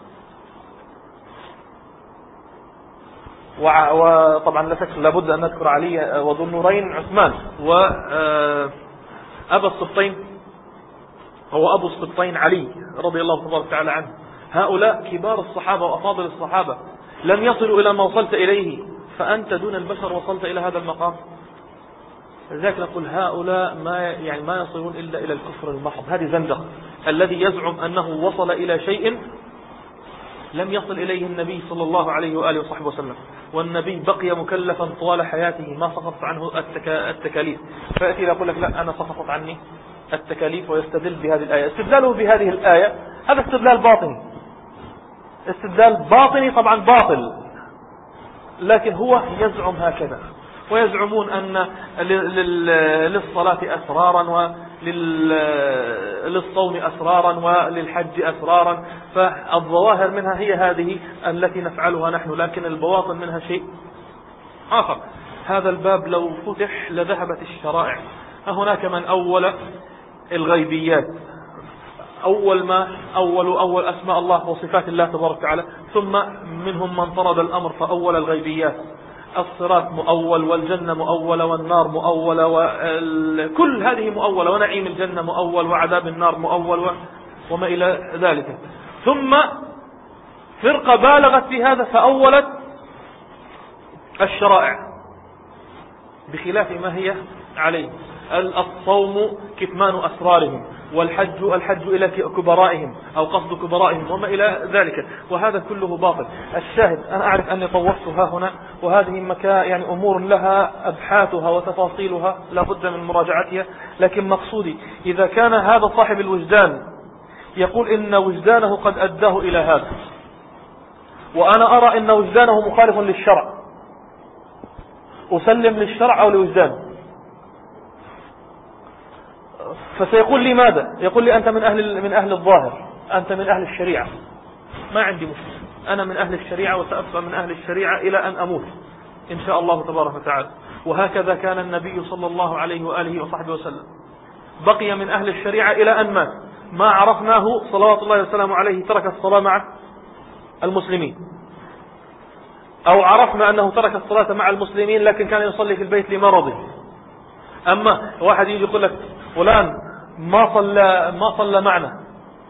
وطبعا لابد أن نذكر علي وذو النورين عثمان، وأبا السبطين هو أبو السبطين علي رضي الله تبارك وتعالى عنه. هؤلاء كبار الصحابة وأفاضل الصحابة لم يصلوا إلى ما وصلت إليه، فأنت دون البشر وصلت إلى هذا المقام. لذلك نقول هؤلاء ما يعني ما يصلون إلا إلى الكفر المحض. هذه زندقة. الذي يزعم أنه وصل إلى شيء لم يصل إليه النبي صلى الله عليه وآله وصحبه وسلم، والنبي بقي مكلفا طوال حياته ما سقطت عنه التكاليف، فيأتي يقول لك لا أنا سقطت عني التكاليف، ويستدل بهذه الآية. استدلاله بهذه الآية هذا استدلال باطني، استدلال باطني طبعا باطل، لكن هو يزعم هكذا. ويزعمون أن للصلاة أسرارا وللصوم أسرارا وللحج أسرارا، فالظواهر منها هي هذه التي نفعلها نحن، لكن البواطن منها شيء آخر. هذا الباب لو فتح لذهبت الشرائع. هناك من أول الغيبيات، أول ما أول أول أسماء الله وصفات الله تبارك وتعالى، ثم منهم من طرد الأمر فأول الغيبيات. الصراط مؤول، والجنة مؤولة، والنار مؤولة، وكل هذه مؤولة، ونعيم الجنة مؤول، وعذاب النار مؤول، وما إلى ذلك. ثم فرقة بالغت في هذا فأولت الشرائع بخلاف ما هي عليه. الصوم كتمان أسرارهم، والحج الحج إلى كبرائهم أو قصد كبرائهم وما إلى ذلك، وهذا كله باطل. الشاهد أنا أعرف أني طوفتها هنا، وهذه مكان يعني أمور لها أبحاثها وتفاصيلها لا بد من مراجعتها، لكن مقصودي إذا كان هذا صاحب الوجدان يقول إن وجدانه قد أداه إلى هذا، وأنا أرى إن وجدانه مخالف للشرع، أسلم للشرع أو لوجدانه؟ فسيقول لي ماذا؟ يقول لي أنت من أهل من أهل الظاهر، أنت من أهل الشريعة. ما عندي مشكلة، أنا من أهل الشريعة وسأبقى من أهل الشريعة إلى أن أموت إن شاء الله تبارك وتعالى. وهكذا كان النبي صلى الله عليه وآله وصحبه وسلم، بقي من أهل الشريعة إلى أن مات. ما عرفناه صلوات الله وسلامه عليه ترك الصلاة مع المسلمين، أو عرفنا أنه ترك الصلاة مع المسلمين لكن كان يصلي في البيت لمرضه. أما واحد يجي يقول لك فلان ما صلى ما صلى معنا،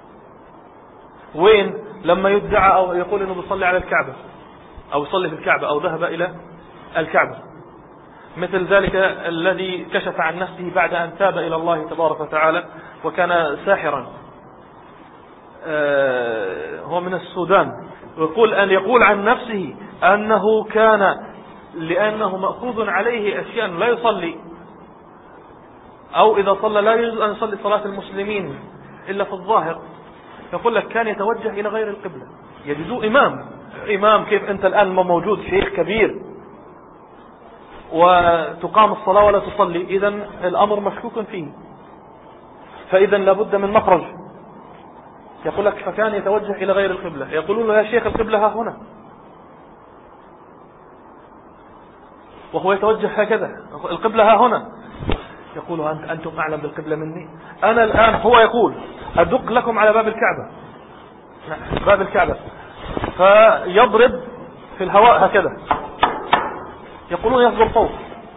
وين؟ لما يدعى أو يقول إنه بيصلي على الكعبة أو يصلي في الكعبة أو ذهب إلى الكعبة. مثل ذلك الذي كشف عن نفسه بعد أن تاب إلى الله تبارك وتعالى وكان ساحرا، هو من السودان، ويقول أن يقول عن نفسه أنه كان لأنه مأخوذ عليه أشياء لا يصلي، أو إذا صلى لا يجوز أن يصلي صلاة المسلمين إلا في الظاهر. يقول لك كان يتوجه إلى غير القبلة. يجدوا إمام إمام كيف أنت الآن ما موجود شيخ كبير وتقام الصلاة ولا تصلي؟ إذن الأمر مشكوك فيه، فإذا لابد من مخرج. يقول لك فكان يتوجه إلى غير القبلة. يقولون له يا شيخ القبلة ها هنا، وهو يتوجه هكذا، القبلة ها هنا. يقول أنت أنتم أعلم بالقبلة مني. أنا الآن هو يقول أدق لكم على باب الكعبة، باب الكعبة، فيضرب في الهواء هكذا، يقولون يصدر صوت،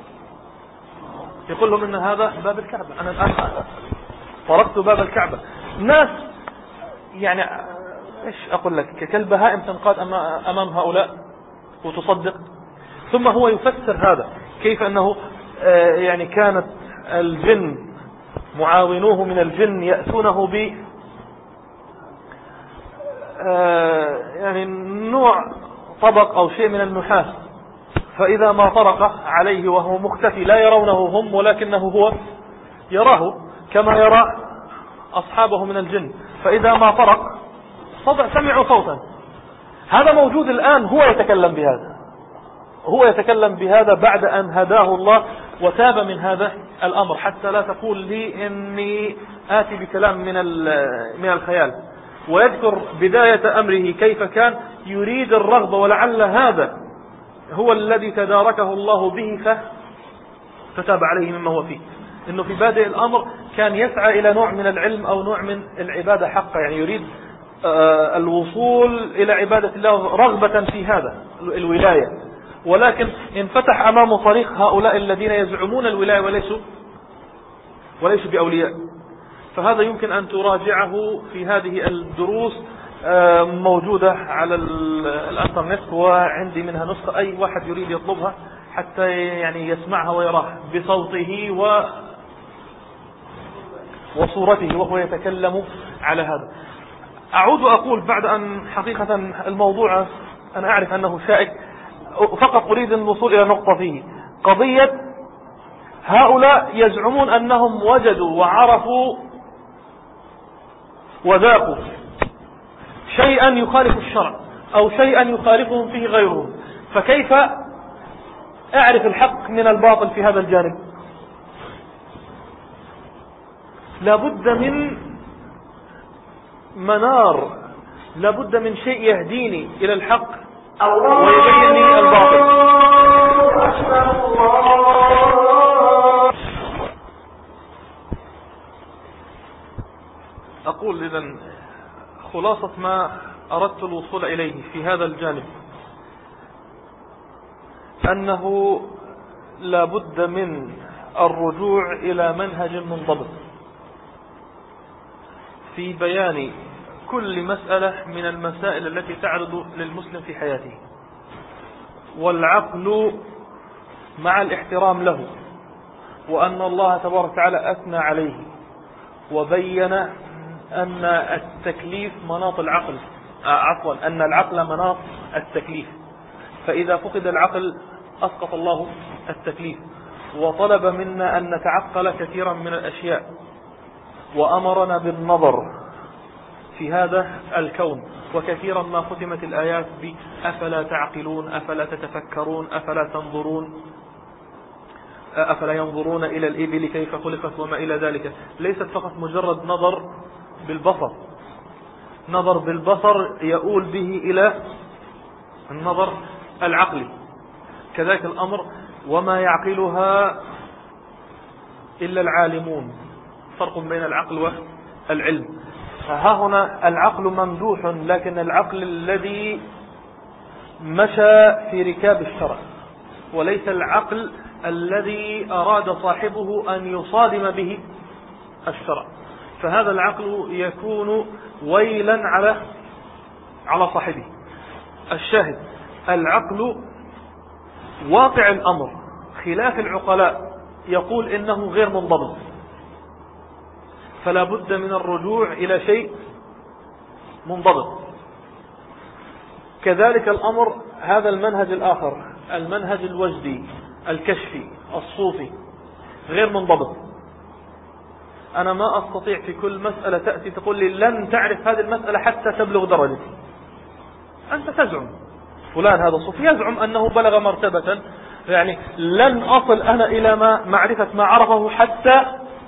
يقول لهم إن هذا باب الكعبة. أنا الآن طرقت باب الكعبة. ناس يعني إيش أقول لك، كالبهائم تنقاد أمام هؤلاء وتصدق. ثم هو يفسر هذا كيف أنه يعني كانت الجن معاونوه من الجن يأتونه ب يعني نوع طبق أو شيء من النحاس، فإذا ما طرق عليه وهو مختفي لا يرونه هم ولكنه هو يراه كما يرى أصحابه من الجن، فإذا ما طرق سمعوا صوتا. هذا موجود الآن، هو يتكلم بهذا، هو يتكلم بهذا بعد أن هداه الله وتاب من هذا الأمر. حتى لا تقول لي إني آتي بكلام من من الخيال. ويذكر بداية أمره كيف كان يريد الرغبة، ولعل هذا هو الذي تداركه الله به فتاب عليه مما هو فيه. إنه في بادئ الأمر كان يسعى إلى نوع من العلم أو نوع من العبادة حقا، يعني يريد الوصول إلى عبادة الله رغبة في هذا الولاية، ولكن انفتح أمامه طريق هؤلاء الذين يزعمون الولاية وليسوا وليسوا بأولياء. فهذا يمكن أن تراجعه في هذه الدروس، موجودة على الانترنت، وعندي منها نسخة، أي واحد يريد يطلبها حتى يعني يسمعها ويراها بصوته و وصورته وهو يتكلم على هذا. أعود أقول بعد أن حقيقة الموضوع أنا أعرف أنه شائك، فقط أريد الوصول إلى نقطة فيه، قضية هؤلاء يزعمون أنهم وجدوا وعرفوا وذاقوا شيئا يخالف الشرع أو شيئا يخالفهم فيه غيرهم، فكيف أعرف الحق من الباطل في هذا الجانب؟ لابد من منار، لابد من شيء يهديني إلى الحق ويبين لي الباطل. أقول إذن خلاصة ما أردت الوصول إليه في هذا الجانب أنه لابد من الرجوع إلى منهج منضبط في بيان كل مسألة من المسائل التي تعرض للمسلم في حياته، والعقل مع الاحترام له، وأن الله تبارك وتعالى أثنى عليه وبين أن التكليف مناط العقل، عفوا أن العقل مناط التكليف، فإذا فقد العقل أسقط الله التكليف، وطلب منا أن نتعقل كثيرا من الأشياء، وأمرنا بالنظر في هذا الكون، وكثيرا ما ختمت الآيات بأفلا تعقلون، أفلا تتفكرون، أفلا تنظرون. أفلا ينظرون إلى الإبل كيف خلقت وما إلى ذلك. ليست فقط مجرد نظر بالبصر، نظر بالبصر يؤول به إلى النظر العقلي. كذلك الأمر وما يعقلها إلا العالمون، فرق بين العقل والعلم. ها هنا العقل ممدوح، لكن العقل الذي مشى في ركاب الشرع، وليس العقل الذي أراد صاحبه أن يصادم به الشرع، فهذا العقل يكون ويلا على على صاحبه. الشاهد العقل واقع الأمر خلاف العقلاء يقول إنه غير منضبط، فلا بد من الرجوع إلى شيء منضبط. كذلك الأمر هذا المنهج الآخر، المنهج الوجدي الكشفي الصوفي، غير منضبط. أنا ما أستطيع في كل مسألة تأتي تقول لي لن تعرف هذه المسألة حتى تبلغ درجتي. أنت تزعم، فلان هذا صوفي يزعم أنه بلغ مرتبة، يعني لن أصل أنا إلى ما معرفة ما عرفه حتى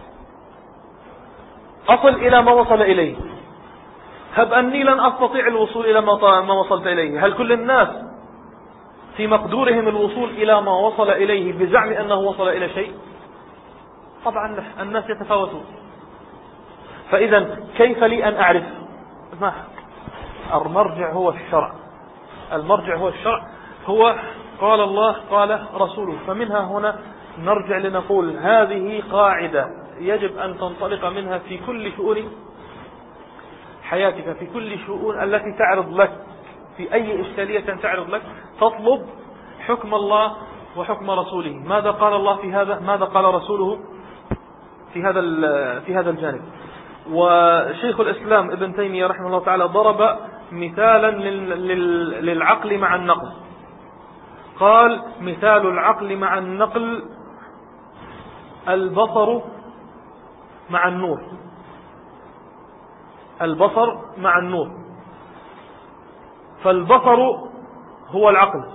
أصل إلى ما وصل إليه. هب أني لن أستطيع الوصول إلى ما وصلت إليه. هل كل الناس في مقدورهم الوصول إلى ما وصل إليه بزعم أنه وصل إلى شيء؟ طبعا الناس يتفاوتون. فإذا كيف لي أن أعرف؟ ما المرجع هو الشرع، المرجع هو الشرع، هو قال الله قال رسوله. فمنها هنا نرجع لنقول هذه قاعدة يجب أن تنطلق منها في كل شؤون حياتك، في كل شؤون التي تعرض لك، في أي إشكالية تعرض لك تطلب حكم الله وحكم رسوله. ماذا قال الله في هذا؟ ماذا قال رسوله في هذا في هذا الجانب؟ وشيخ الإسلام ابن تيمية رحمه الله تعالى ضرب مثالا للعقل مع النقل. قال مثال العقل مع النقل البصر مع النور، البصر مع النور. فالبصر هو العقل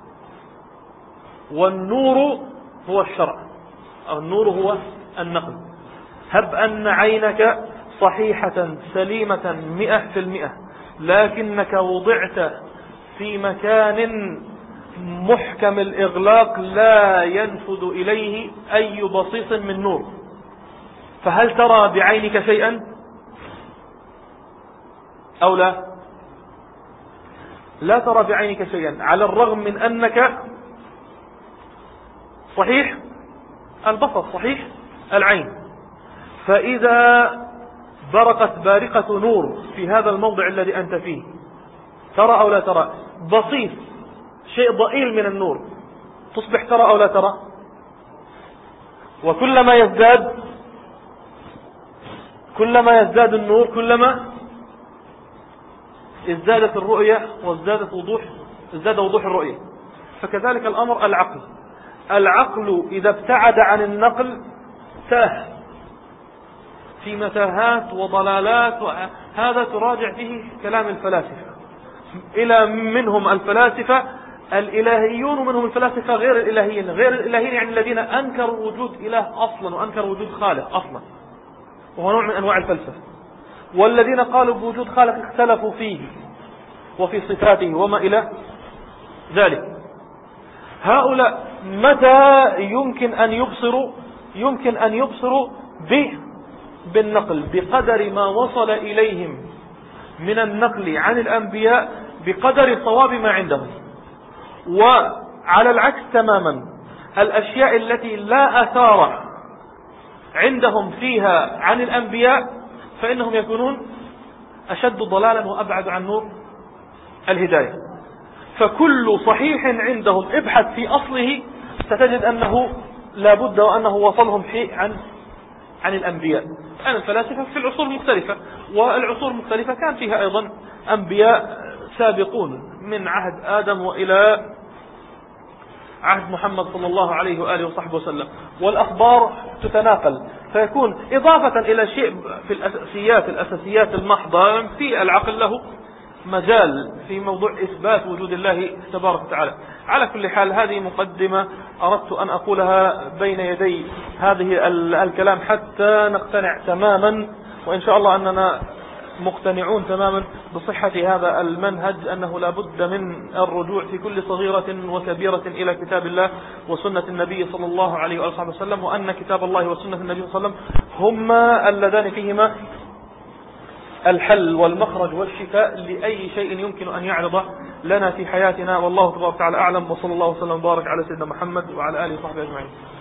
والنور هو الشرع، أو النور هو النقل. هب أن عينك صحيحة سليمة مئة في المئة، لكنك وضعت في مكان محكم الإغلاق لا ينفذ إليه أي بصيص من نور، فهل ترى بعينك شيئا أو لا؟ لا ترى بعينك شيئا، على الرغم من أنك صحيح البصر صحيح العين. فإذا برقت بارقة نور في هذا الموضع الذي أنت فيه، ترى أو لا ترى؟ بسيط، شيء ضئيل من النور، تصبح ترى أو لا ترى؟ وكلما يزداد كلما يزداد النور كلما ازدادت الرؤية وازدادت وضوح ازداد وضوح الرؤية. فكذلك الأمر العقل، العقل إذا ابتعد عن النقل تاه في متاهات وضلالات، هذا تراجع فيه كلام الفلاسفة. إلى منهم الفلاسفة الإلهيون ومنهم الفلاسفة غير الإلهيين. غير الإلهيين يعني الذين أنكروا وجود إله أصلا وأنكروا وجود خالق أصلا، وهو نوع من أنواع الفلسفة. والذين قالوا بوجود خالق اختلفوا فيه وفي صفاته وما إلى ذلك. هؤلاء متى يمكن أن يبصروا؟ يمكن أن يبصروا به بالنقل، بقدر ما وصل إليهم من النقل عن الأنبياء، بقدر صواب ما عندهم. وعلى العكس تماما الأشياء التي لا أثار عندهم فيها عن الأنبياء فإنهم يكونون أشد ضلالا وأبعد عن نور الهداية. فكل صحيح عندهم ابحث في أصله ستجد أنه لا بد وأنه وصلهم شيء عن عن الأنبياء. الآن الفلاسفة في العصور المختلفة، والعصور المختلفة كان فيها أيضا أنبياء سابقون من عهد آدم وإلى عهد محمد صلى الله عليه وآله وصحبه وسلم، والأخبار تتناقل، فيكون إضافة إلى شيء في الأساسيات الأساسيات المحضة في العقل له مجال في موضوع إثبات وجود الله تبارك وتعالى. على كل حال هذه مقدمة أردت أن أقولها بين يدي هذه الكلام حتى نقتنع تماما، وإن شاء الله أننا مقتنعون تماما بصحة هذا المنهج، أنه لا بد من الرجوع في كل صغيرة وكبيرة إلى كتاب الله وسنة النبي صلى الله عليه وآله وسلم، وأن كتاب الله وسنة النبي صلى الله عليه وسلم هما اللذان فيهما الحل والمخرج والشفاء لأي شيء يمكن أن يعرض لنا في حياتنا. والله تبارك وتعالى أعلم، وصلى الله وسلم وبارك على سيدنا محمد وعلى آله وصحبه أجمعين.